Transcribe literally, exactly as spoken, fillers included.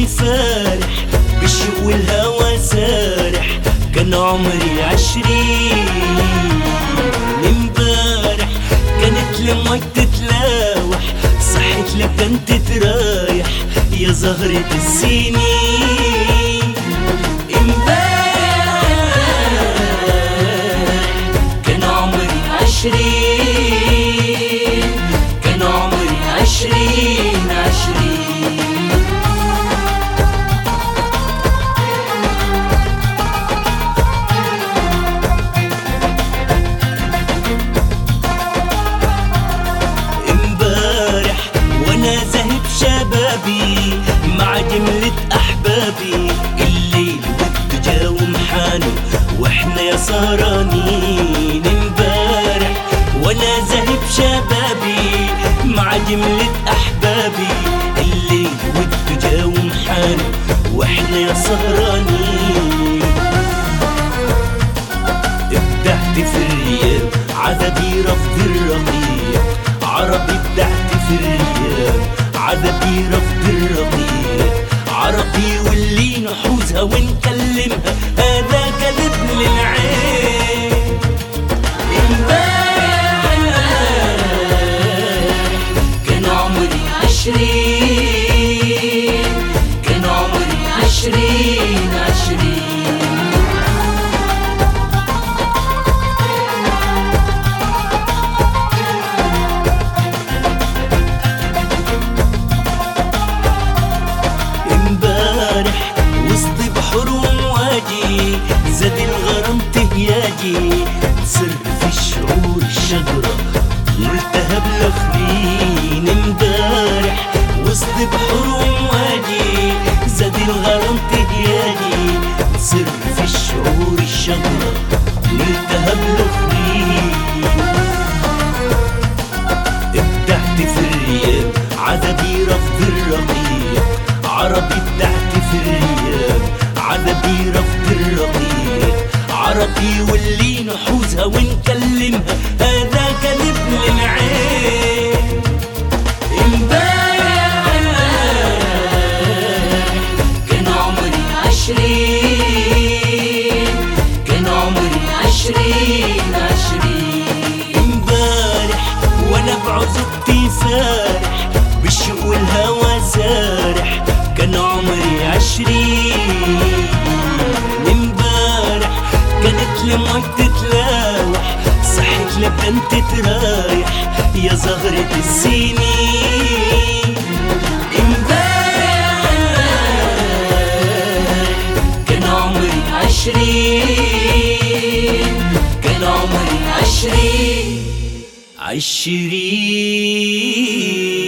واني فرح بالشوق والهوى سارح. كان عمري عشرين امبارح، كانت لمك تتلاوح، صحت لك كنت ترايح يا زهرة السنين. امبارح كان عمري عشرين، كان عمري عشرين عشرين. امبارح وانا زاهد شبابي مع جملة احبابي، الليل والدجا ومحانه واحنا يا سهرانين. امبارح وانا زاهد شبابي مع جملة احبابي، الليل والدجا ومحانه واحنا يا سهرانين. ابدعت في الرياض عذبي رفض الرقيق، عربي ابدعت في الرياض عذبي رفض الرقيق. عربي واللي نحوزها ونكلمها هذا كذب للعين. امبارح كان عمري عشرين، كان عمري عشرين عشرين. زاد الغرام تهياجي، سر في الشعور الشجرة ملتهى بالاخرين. امبارح وسط بحور ومواجي، زاد الغرام تهياجي، سر في الشعور الشجرة ملتهى بالاخرين. ابدعت في الرياض عذبي رفض الرقيق، عربي ابدعت في الرياض عذبي رفض الرقيق. عربي واللي نحوزها ونكلمها هذا كذب للعين. امبارح كان عمري عشرين، كان عمري عشرين عشرين. امبارح وانا بعزوبتي فرح بالشوق والهوى سارح. كان عمري عشرين امبارح، كانت لمك تتلاوح، صحت لك انت ترايح يا زهرة السنين. امبارح كان عمري عشرين، كان عمري عشرين عشرين.